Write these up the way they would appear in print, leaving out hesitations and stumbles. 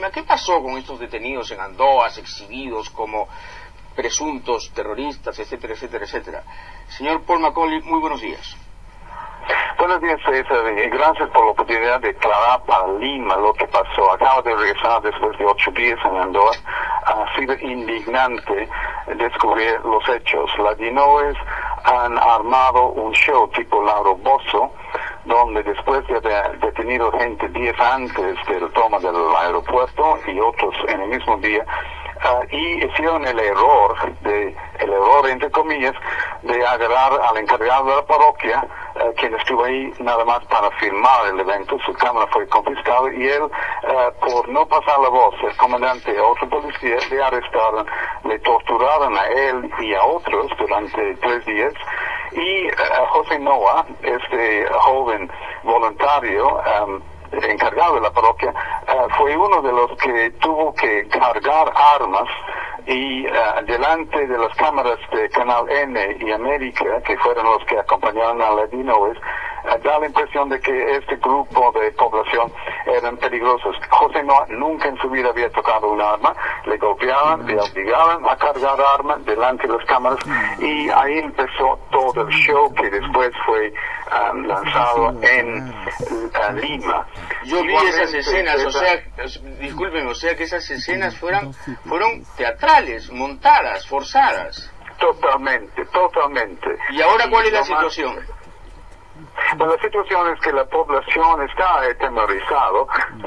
Lima. ¿Qué pasó con estos detenidos en Andoas, exhibidos como presuntos terroristas, etcétera, etcétera, etcétera? Señor Paul Macaulay, muy buenos días. Buenos días, César, y gracias por la oportunidad de aclarar para Lima lo que pasó. Acabo de regresar después de 8 días en Andoa. Ha sido indignante descubrir los hechos. Ladinoes han armado un show tipo Lauro Bozo, donde después de haber detenido gente días antes del toma del aeropuerto y otros en el mismo día, y hicieron el error entre comillas, de agarrar al encargado de la parroquia, quien estuvo ahí nada más para filmar el evento. Su cámara fue confiscada y él, por no pasar la voz, el comandante a otro policía, le arrestaron, le torturaron a él y a otros durante 3 días. Y José Noa, este joven voluntario, encargado de la parroquia, fue uno de los que tuvo que cargar armas y delante de las cámaras de Canal N y América, que fueron los que acompañaron a Ladinoes, da la impresión de que este grupo de población eran peligrosos. José Noa nunca en su vida había tocado un arma, le golpeaban, le obligaban a cargar armas delante de las cámaras, y ahí empezó todo el show que después fue lanzado en Lima. Yo vi esas escenas, o sea, discúlpenme, o sea que esas escenas fueron teatrales, montadas, forzadas. Totalmente. ¿Y ahora cuál es la situación? Bueno, la situación es que la población está atemorizada,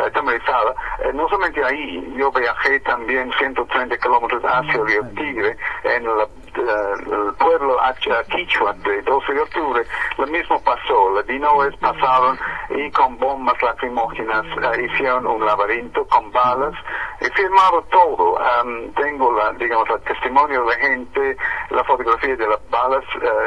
no solamente ahí. Yo viajé también 130 kilómetros hacia el Río Tigre, en el pueblo Quichua de 12 de octubre, lo mismo pasó. Los Ladinoes pasaron y con bombas lacrimógenas hicieron un laberinto con balas. He filmado todo. Tengo el testimonio de la gente, la fotografía de las balas.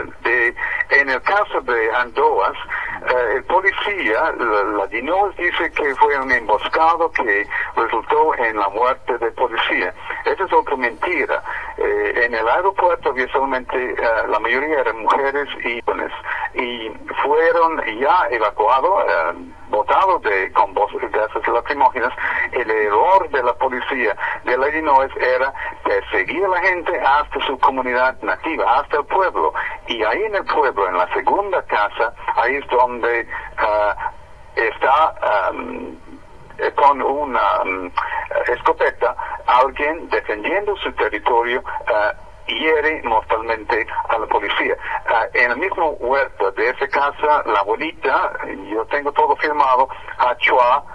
En el caso de Andoas, el policía, Ladinoes, dice que fue un emboscado que resultó en la muerte del policía. Esa es otra mentira. En el aeropuerto había solamente, la mayoría eran mujeres y jóvenes, y fueron ya evacuados, botados con gases lacrimógenas. El error de la policía de Ladinoes era perseguir a la gente hasta su comunidad nativa, hasta el pueblo. Y ahí en el pueblo, en la segunda casa, ahí es donde está con una escopeta alguien defendiendo su territorio, hiere mortalmente a la policía. En el mismo huerto de esa casa, la abuelita, yo tengo todo filmado, Achua,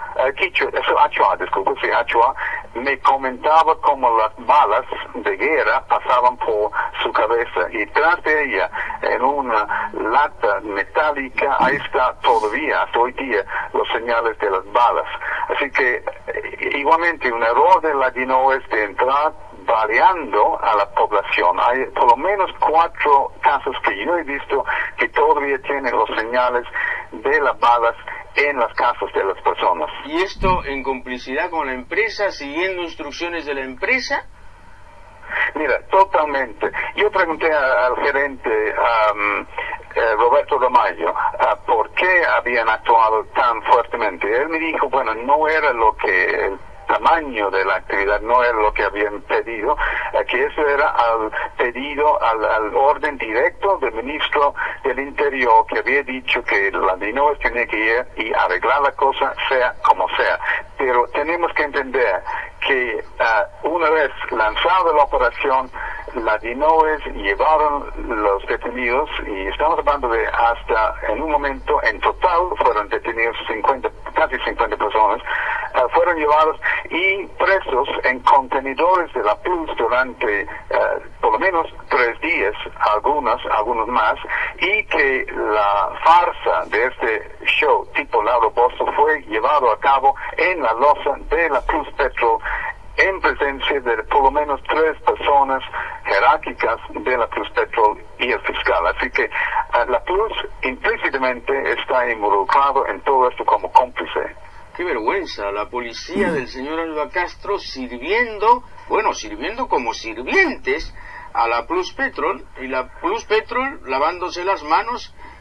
me comentaba cómo las balas de guerra pasaban por su cabeza, y tras de ella, en una lata metálica, ahí está todavía, hasta hoy día, los señales de las balas. Así que, igualmente, un error de Ladinoes de entrar baleando a la población. Hay por lo menos 4 casos que yo he visto que todavía tienen los señales de las balas en las casas de las personas. ¿Y esto en complicidad con la empresa, siguiendo instrucciones de la empresa? Mira, totalmente. Yo pregunté al gerente Roberto Ramallo por qué habían actuado tan fuertemente. Él me dijo, bueno, no era lo que el tamaño de la actividad, no era lo que habían pedido, que eso era al pedido, al orden directo del ministro del Interior, que había dicho que Ladinoes tenía que ir y arreglar la cosa, sea como sea. Pero tenemos que entender que una vez lanzada la operación, Ladinoes llevaron los detenidos, y estamos hablando de hasta, en un momento, en total, fueron detenidos casi 50 personas, fueron llevados y presos en contenedores de la Plus durante por lo menos 3 días, algunos más, y que la farsa de este show tipo Lauro Bozo fue llevado a cabo en la loza de la Plus Petrol, en presencia de por lo menos 3 personas jerárquicas de la Plus Petrol y el fiscal. Así que la Plus implícitamente está involucrado en todo esto como cómplice. Qué vergüenza, la policía del señor Alba Castro sirviendo como sirvientes a la Plus Petrol, y la Plus Petrol lavándose las manos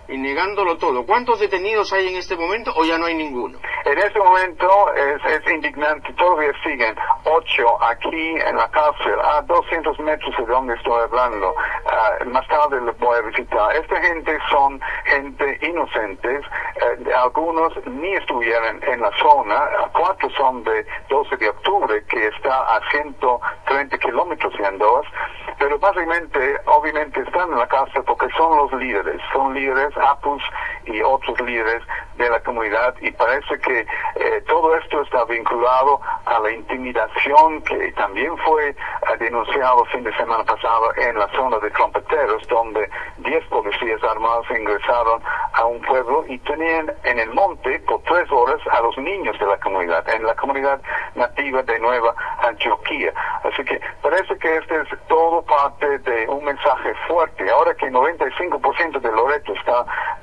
y negándolo todo. ¿Cuántos detenidos hay en este momento o ya no hay ninguno? En este momento es indignante, todavía siguen 8 aquí en la cárcel, a 200 metros de donde estoy hablando. Más tarde les voy a visitar. Esta gente son gente inocentes, algunos ni estuvieron en la zona, 4 son de 12 de octubre, que está a 130 kilómetros de Andoas, pero básicamente, obviamente están en la cárcel porque son los líderes, APUS y otros líderes de la comunidad, y parece que todo esto está vinculado a la intimidación que también fue denunciado el fin de semana pasado en la zona de Trompeteros, donde 10 policías armados ingresaron a un pueblo y tenían en el monte por 3 horas a los niños de la comunidad, en la comunidad nativa de Nueva Antioquia. Así que parece que este es todo parte de un mensaje fuerte. Ahora que 95% de Loreto está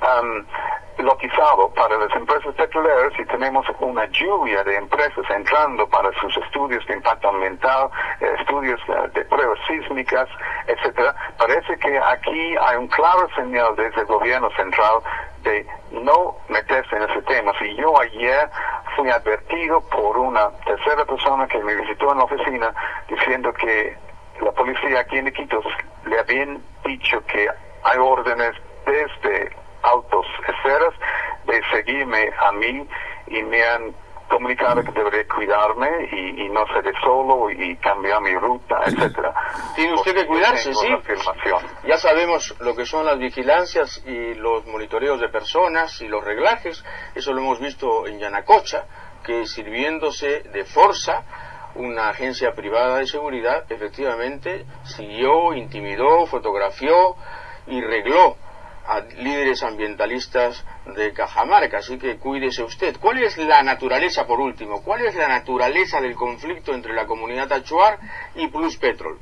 lotizado para las empresas petroleras y tenemos una lluvia de empresas entrando para sus estudios de impacto ambiental, estudios de pruebas sísmicas, etcétera, parece que aquí hay un claro señal desde el gobierno central de no meterse en ese tema. Si yo ayer fui advertido por una tercera persona que me visitó en la oficina diciendo que la policía aquí en Iquitos le habían dicho que hay órdenes desde altos esferas de seguirme a mí y me han comunicado que debería cuidarme y no seré solo y cambiar mi ruta, etcétera. Tiene usted que cuidarse, sí. Ya sabemos lo que son las vigilancias y los monitoreos de personas y los reglajes. Eso lo hemos visto en Yanacocha, que sirviéndose de Forza, una agencia privada de seguridad, efectivamente siguió, intimidó, fotografió y regló a líderes ambientalistas de Cajamarca, así que cuídese usted. ¿Cuál es la naturaleza, por último, cuál es la naturaleza del conflicto entre la comunidad achuar y Pluspetrol?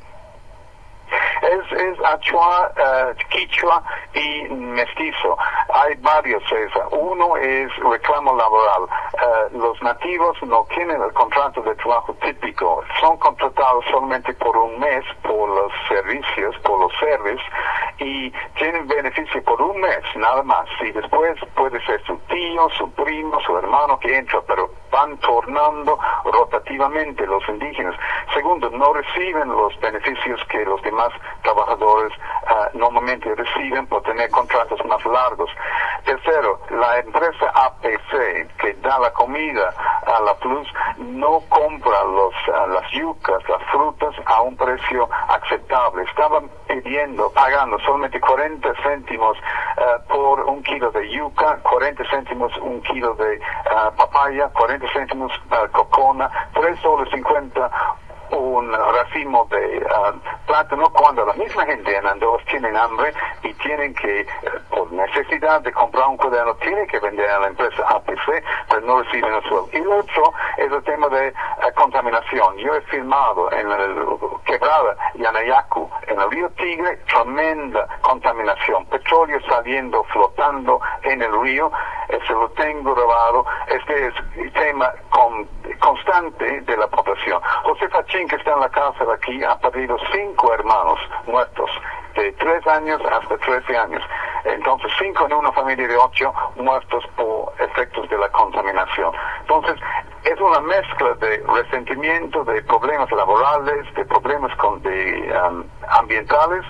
Es Achua, Quichua y Mestizo. Hay varios. Uno es reclamo laboral. Los nativos no tienen el contrato de trabajo típico. Son contratados solamente por un mes por los servicios, por los servicios, y tienen beneficio por un mes, nada más. Y después puede ser su tío, su primo, su hermano que entra, pero van tornando rotativamente los indígenas. Segundo, no reciben los beneficios que los demás trabajadores normalmente reciben por tener contratos más largos. Tercero, la empresa APC, que da la comida a la Plus, no compra las yucas, las frutas a un precio aceptable. Estaban pagando solamente 40 céntimos por un kilo de yuca, 40 céntimos un kilo de papaya, 40 céntimos cocona, $3.50 un racimo de plátano, cuando la misma gente en Andoas tienen hambre y tienen que, por necesidad de comprar un cuaderno, tienen que vender a la empresa APC, pero no reciben el sueldo. Y lo otro es el tema de contaminación. Yo he filmado en el quebrada Yanayacu, en el río Tigre, tremenda contaminación, petróleo saliendo, flotando en el río. Eso lo tengo grabado. Este es el tema constante de la población. José Fachín, que está en la cárcel aquí, ha perdido 5 hermanos muertos, de 3 años hasta 13 años. Entonces, 5 en una familia de 8 muertos por efectos de la contaminación. Entonces, es una mezcla de resentimiento, de problemas laborales, de problemas ambientales,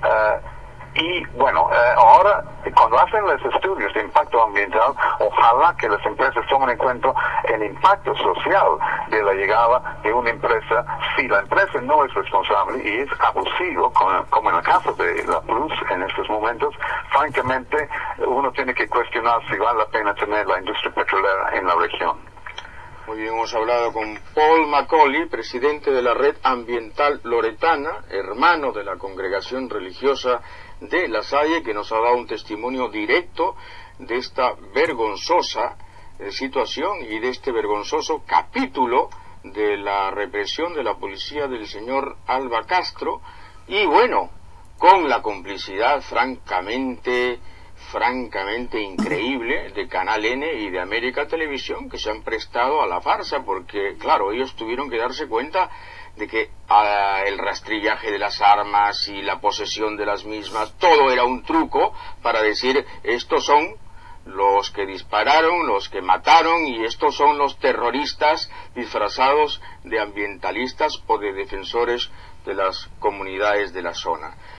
y bueno, ahora cuando hacen los estudios de impacto ambiental, ojalá que las empresas tomen en cuenta el impacto social de la llegada de una empresa. Si la empresa no es responsable y es abusivo, como en el caso de la Plus en estos momentos, francamente uno tiene que cuestionar si vale la pena tener la industria petrolera en la región. Muy bien, hemos hablado con Paul Macaulay, presidente de la Red Ambiental Loretana, hermano de la congregación religiosa de La Salle, que nos ha dado un testimonio directo de esta vergonzosa situación y de este vergonzoso capítulo de la represión de la policía del señor Alba Castro, y bueno, con la complicidad francamente francamente increíble de Canal N y de América Televisión, que se han prestado a la farsa, porque claro, ellos tuvieron que darse cuenta de que el rastrillaje de las armas y la posesión de las mismas, todo era un truco para decir, estos son los que dispararon, los que mataron, y estos son los terroristas disfrazados de ambientalistas o de defensores de las comunidades de la zona.